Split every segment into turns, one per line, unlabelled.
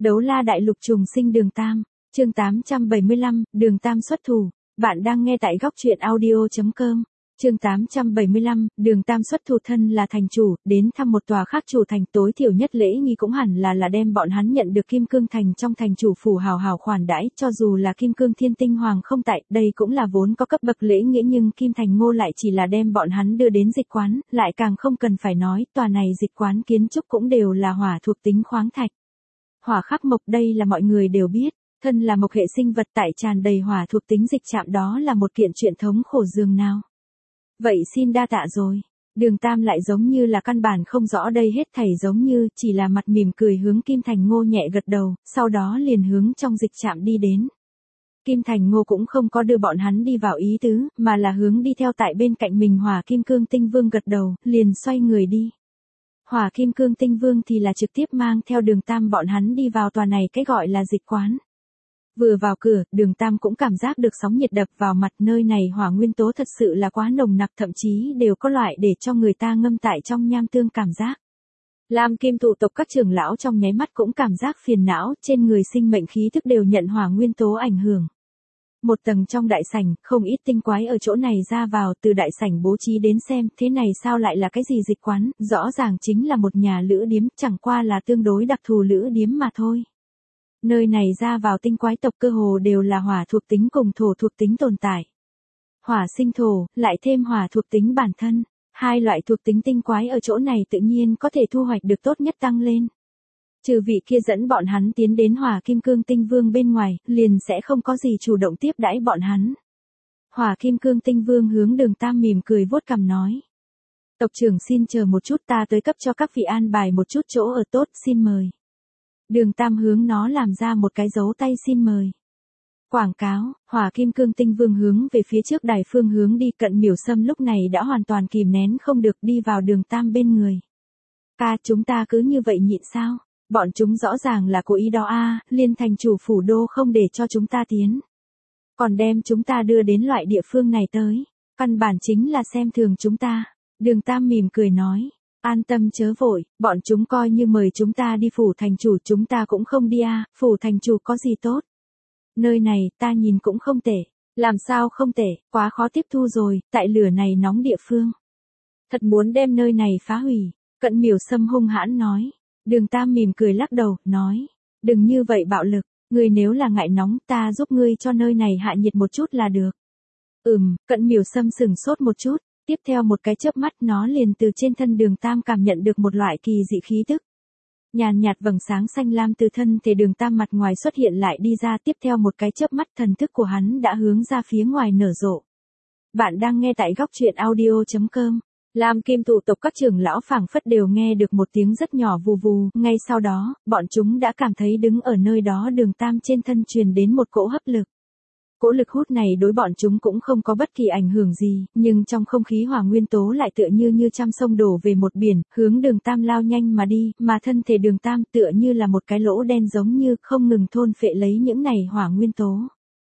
Đấu la đại lục trùng sinh Đường Tam, chương 875, Đường Tam xuất thủ. Bạn đang nghe tại góc truyện audio.com. Chương 875, Đường Tam xuất thủ. Thân là thành chủ, đến thăm một tòa khác chủ thành, tối thiểu nhất lễ nghi cũng hẳn là đem bọn hắn nhận được Kim Cương Thành trong thành chủ phủ hào hào khoản đãi, cho dù là Kim Cương Thiên Tinh Hoàng không tại, đây cũng là vốn có cấp bậc lễ nghĩa, nhưng Kim Thành Ngô lại chỉ là đem bọn hắn đưa đến dịch quán, lại càng không cần phải nói, tòa này dịch quán kiến trúc cũng đều là hỏa thuộc tính khoáng thạch. Hỏa khắc mộc đây là mọi người đều biết, thân là mộc hệ sinh vật tại tràn đầy hỏa thuộc tính dịch chạm đó là một kiện chuyện thống khổ dường nào. Vậy xin đa tạ rồi. Đường Tam lại giống như là căn bản không rõ đây hết thảy, giống như chỉ là mặt mỉm cười hướng Kim Thành Ngô nhẹ gật đầu, sau đó liền hướng trong dịch trạm đi đến. Kim Thành Ngô cũng không có đưa bọn hắn đi vào ý tứ, mà là hướng đi theo tại bên cạnh mình Hỏa Kim Cương Tinh Vương gật đầu, liền xoay người đi. Hỏa Kim Cương Tinh Vương thì là trực tiếp mang theo Đường Tam bọn hắn đi vào tòa này cái gọi là dịch quán. Vừa vào cửa, Đường Tam cũng cảm giác được sóng nhiệt đập vào mặt, nơi này hỏa nguyên tố thật sự là quá nồng nặc, thậm chí đều có loại để cho người ta ngâm tại trong nham tương cảm giác. Lam Kim tụ tộc các trưởng lão trong nháy mắt cũng cảm giác phiền não, trên người sinh mệnh khí thức đều nhận hỏa nguyên tố ảnh hưởng. Một tầng trong đại sảnh, không ít tinh quái ở chỗ này ra vào, từ đại sảnh bố trí đến xem, thế này sao lại là cái gì dịch quán, rõ ràng chính là một nhà lữ điếm, chẳng qua là tương đối đặc thù lữ điếm mà thôi. Nơi này ra vào tinh quái tộc cơ hồ đều là hỏa thuộc tính cùng thổ thuộc tính tồn tại. Hỏa sinh thổ, lại thêm hỏa thuộc tính bản thân, hai loại thuộc tính tinh quái ở chỗ này tự nhiên có thể thu hoạch được tốt nhất tăng lên. Trừ vị kia dẫn bọn hắn tiến đến Hỏa Kim Cương Tinh Vương bên ngoài, liền sẽ không có gì chủ động tiếp đãi bọn hắn. Hỏa Kim Cương Tinh Vương hướng Đường Tam mỉm cười vuốt cằm nói. Tộc trưởng xin chờ một chút, ta tới cấp cho các vị an bài một chút chỗ ở tốt, xin mời. Đường Tam hướng nó làm ra một cái dấu tay xin mời. Quảng cáo, Hỏa Kim Cương Tinh Vương hướng về phía trước đài phương hướng đi, Cận Miểu Sâm lúc này đã hoàn toàn kìm nén không được đi vào Đường Tam bên người. Ca, chúng ta cứ như vậy nhịn sao? Bọn chúng rõ ràng là cố ý đó a, Liên thành chủ phủ đô không để cho chúng ta tiến. Còn đem chúng ta đưa đến loại địa phương này tới. Căn bản chính là xem thường chúng ta. Đường Tam mỉm cười nói. An tâm chớ vội, bọn chúng coi như mời chúng ta đi phủ thành chủ, chúng ta cũng không đi a, phủ thành chủ có gì tốt. Nơi này ta nhìn cũng không tệ. Làm sao không tệ, quá khó tiếp thu rồi, tại lửa này nóng địa phương. Thật muốn đem nơi này phá hủy. Cận Miểu Sâm hung hãn nói. Đường Tam mỉm cười lắc đầu, nói. Đừng như vậy bạo lực, ngươi nếu là ngại nóng ta giúp ngươi cho nơi này hạ nhiệt một chút là được. Cận Miểu Sâm sừng sốt một chút. Tiếp theo một cái chớp mắt nó liền từ trên thân Đường Tam cảm nhận được một loại kỳ dị khí tức. Nhàn nhạt vầng sáng xanh lam từ thân thể Đường Tam mặt ngoài xuất hiện lại đi ra, tiếp theo một cái chớp mắt thần thức của hắn đã hướng ra phía ngoài nở rộ. Bạn đang nghe tại góc truyện audio.com. Lam Kim tụ tộc các trưởng lão phảng phất đều nghe được một tiếng rất nhỏ vù vù, ngay sau đó, bọn chúng đã cảm thấy đứng ở nơi đó Đường Tam trên thân truyền đến một cỗ hấp lực. Cỗ lực hút này đối bọn chúng cũng không có bất kỳ ảnh hưởng gì, nhưng trong không khí hỏa nguyên tố lại tựa như trăm sông đổ về một biển, hướng Đường Tam lao nhanh mà đi, mà thân thể Đường Tam tựa như là một cái lỗ đen giống như không ngừng thôn phệ lấy những này hỏa nguyên tố.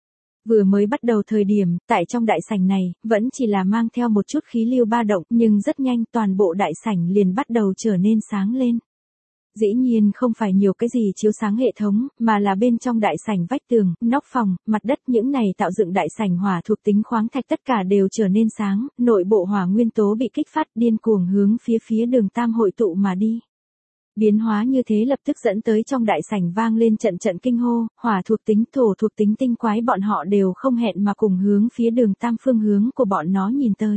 Vừa mới bắt đầu thời điểm, tại trong đại sảnh này, vẫn chỉ là mang theo một chút khí lưu ba động, nhưng rất nhanh toàn bộ đại sảnh liền bắt đầu trở nên sáng lên. Dĩ nhiên không phải nhiều cái gì chiếu sáng hệ thống, mà là bên trong đại sảnh vách tường, nóc phòng, mặt đất những này tạo dựng đại sảnh hỏa thuộc tính khoáng thạch tất cả đều trở nên sáng, nội bộ hỏa nguyên tố bị kích phát điên cuồng hướng phía Đường Tam hội tụ mà đi. Biến hóa như thế lập tức dẫn tới trong đại sảnh vang lên trận trận kinh hô, hỏa thuộc tính, thổ thuộc tính tinh quái bọn họ đều không hẹn mà cùng hướng phía Đường Tam phương hướng của bọn nó nhìn tới.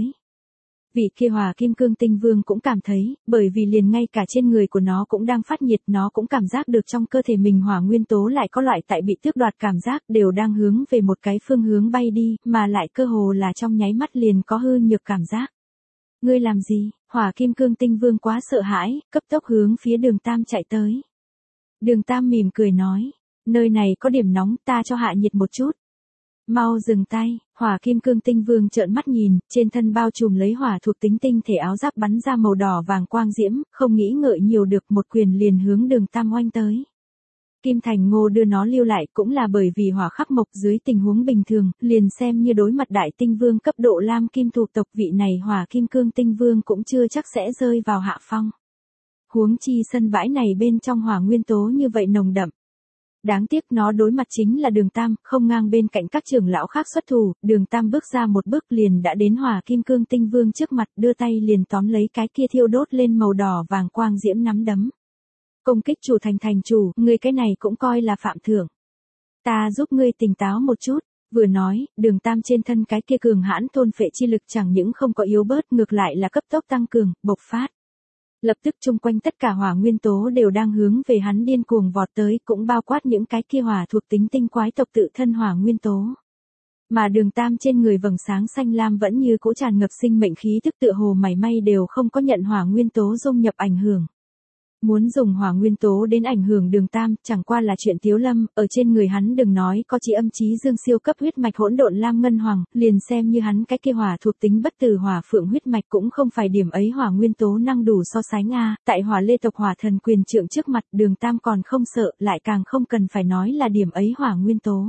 Vị kia Hỏa Kim Cương Tinh Vương cũng cảm thấy, bởi vì liền ngay cả trên người của nó cũng đang phát nhiệt, nó cũng cảm giác được trong cơ thể mình hỏa nguyên tố lại có loại tại bị tước đoạt cảm giác, đều đang hướng về một cái phương hướng bay đi, mà lại cơ hồ là trong nháy mắt liền có hư nhược cảm giác. Ngươi làm gì? Hỏa Kim Cương Tinh Vương quá sợ hãi, cấp tốc hướng phía Đường Tam chạy tới. Đường Tam mỉm cười nói, nơi này có điểm nóng, ta cho hạ nhiệt một chút. Mau dừng tay, Hỏa Kim Cương Tinh Vương trợn mắt nhìn, trên thân bao trùm lấy hỏa thuộc tính tinh thể áo giáp bắn ra màu đỏ vàng quang diễm, không nghĩ ngợi nhiều được, một quyền liền hướng Đường Tam oanh tới. Kim Thành Ngô đưa nó lưu lại cũng là bởi vì hỏa khắc mộc dưới tình huống bình thường, liền xem như đối mặt đại tinh vương cấp độ Lam Kim thuộc tộc, vị này Hỏa Kim Cương Tinh Vương cũng chưa chắc sẽ rơi vào hạ phong. Huống chi sân bãi này bên trong hỏa nguyên tố như vậy nồng đậm. Đáng tiếc nó đối mặt chính là Đường Tam, không ngang bên cạnh các trưởng lão khác xuất thủ, Đường Tam bước ra một bước liền đã đến Hỏa Kim Cương Tinh Vương trước mặt, đưa tay liền tóm lấy cái kia thiêu đốt lên màu đỏ vàng quang diễm nắm đấm. Công kích chủ thành chủ, ngươi cái này cũng coi là phạm thưởng. Ta giúp ngươi tỉnh táo một chút. Vừa nói, Đường Tam trên thân cái kia cường hãn thôn phệ chi lực chẳng những không có yếu bớt, ngược lại là cấp tốc tăng cường, bộc phát. Lập tức chung quanh tất cả hỏa nguyên tố đều đang hướng về hắn điên cuồng vọt tới, cũng bao quát những cái kia hỏa thuộc tính tinh quái tộc tự thân hỏa nguyên tố. Mà Đường Tam trên người vầng sáng xanh lam vẫn như cỗ tràn ngập sinh mệnh khí tức, tựa hồ mảy may đều không có nhận hỏa nguyên tố dung nhập ảnh hưởng. Muốn dùng hỏa nguyên tố đến ảnh hưởng Đường Tam, chẳng qua là chuyện Tiếu Lâm, ở trên người hắn đừng nói có chỉ âm chí dương siêu cấp huyết mạch hỗn độn lam ngân hoàng, liền xem như hắn cái kia hỏa thuộc tính bất tử hỏa phượng huyết mạch cũng không phải điểm ấy hỏa nguyên tố năng đủ so sánh tại hỏa lê tộc hỏa thần quyền trượng trước mặt, Đường Tam còn không sợ, lại càng không cần phải nói là điểm ấy hỏa nguyên tố.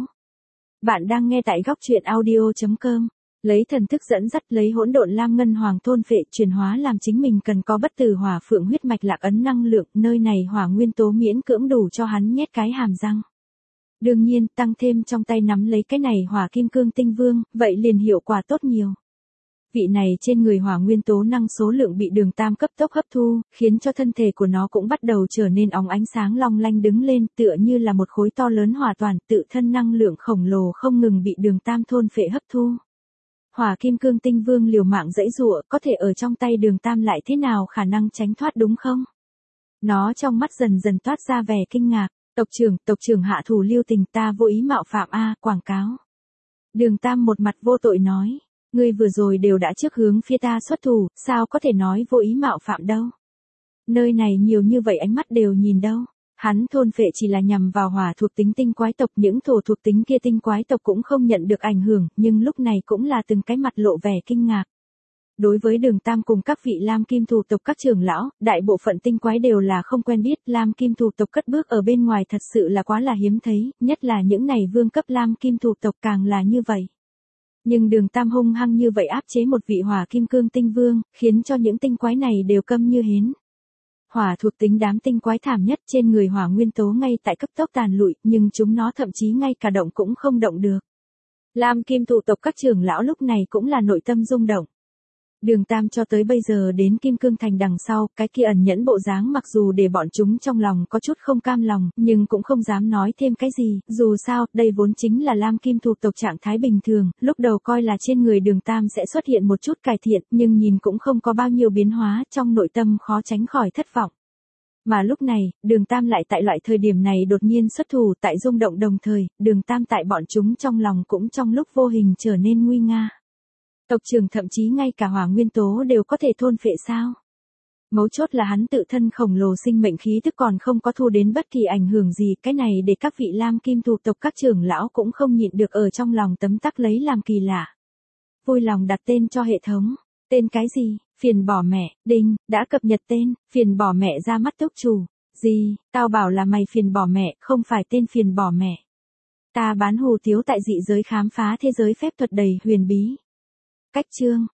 Bạn đang nghe tại góc truyện audio.com. Lấy thần thức dẫn dắt, lấy hỗn độn lam ngân hoàng thôn phệ chuyển hóa làm chính mình cần có bất tử hỏa phượng huyết mạch lạc ấn năng lượng, nơi này hỏa nguyên tố miễn cưỡng đủ cho hắn nhét cái hàm răng. Đương nhiên, tăng thêm trong tay nắm lấy cái này hỏa kim cương tinh vương, vậy liền hiệu quả tốt nhiều. Vị này trên người hỏa nguyên tố năng số lượng bị Đường Tam cấp tốc hấp thu, khiến cho thân thể của nó cũng bắt đầu trở nên óng ánh sáng long lanh đứng lên, tựa như là một khối to lớn hỏa toàn, tự thân năng lượng khổng lồ không ngừng bị Đường Tam thôn phệ hấp thu. Hỏa Kim Cương Tinh Vương liều mạng giãy giụa, có thể ở trong tay Đường Tam lại thế nào khả năng tránh thoát đúng không? Nó trong mắt dần dần toát ra vẻ kinh ngạc, tộc trưởng hạ thủ lưu tình, ta vô ý mạo phạm quảng cáo. Đường Tam một mặt vô tội nói, ngươi vừa rồi đều đã trước hướng phía ta xuất thủ, sao có thể nói vô ý mạo phạm đâu? Nơi này nhiều như vậy ánh mắt đều nhìn đâu. Hắn thôn phệ chỉ là nhằm vào hỏa thuộc tính tinh quái tộc, những thổ thuộc tính kia tinh quái tộc cũng không nhận được ảnh hưởng, nhưng lúc này cũng là từng cái mặt lộ vẻ kinh ngạc. Đối với Đường Tam cùng các vị Lam Kim thủ tộc các trưởng lão, đại bộ phận tinh quái đều là không quen biết, Lam Kim thủ tộc cất bước ở bên ngoài thật sự là quá là hiếm thấy, nhất là những này vương cấp Lam Kim thủ tộc càng là như vậy. Nhưng Đường Tam hung hăng như vậy áp chế một vị hỏa kim cương tinh vương, khiến cho những tinh quái này đều câm như hến. Hỏa thuộc tính đám tinh quái thảm nhất, trên người hỏa nguyên tố ngay tại cấp tốc tàn lụi, nhưng chúng nó thậm chí ngay cả động cũng không động được. Lam Kim thủ tộc các trưởng lão lúc này cũng là nội tâm rung động. Đường Tam cho tới bây giờ đến Kim Cương Thành đằng sau, cái kia ẩn nhẫn bộ dáng mặc dù để bọn chúng trong lòng có chút không cam lòng, nhưng cũng không dám nói thêm cái gì, dù sao, đây vốn chính là Lam Kim thủ tộc trạng thái bình thường, lúc đầu coi là trên người Đường Tam sẽ xuất hiện một chút cải thiện, nhưng nhìn cũng không có bao nhiêu biến hóa, trong nội tâm khó tránh khỏi thất vọng. Mà lúc này, Đường Tam lại tại loại thời điểm này đột nhiên xuất thủ, tại rung động đồng thời, Đường Tam tại bọn chúng trong lòng cũng trong lúc vô hình trở nên nguy nga. Tộc trưởng thậm chí ngay cả hỏa nguyên tố đều có thể thôn phệ sao? Mấu chốt là hắn tự thân khổng lồ sinh mệnh khí tức còn không có thu đến bất kỳ ảnh hưởng gì, cái này để các vị Lam Kim thủ tộc các trưởng lão cũng không nhịn được ở trong lòng tấm tắc lấy làm kỳ lạ. Vui lòng đặt tên cho hệ thống. Tên cái gì? Phiền bỏ mẹ, đinh, đã cập nhật tên, phiền bỏ mẹ ra mắt túc chủ. Gì, tao bảo là mày phiền bỏ mẹ, không phải tên phiền bỏ mẹ. Ta bán hủ tiếu tại dị giới khám phá thế giới phép thuật đầy huyền bí. Cách chương,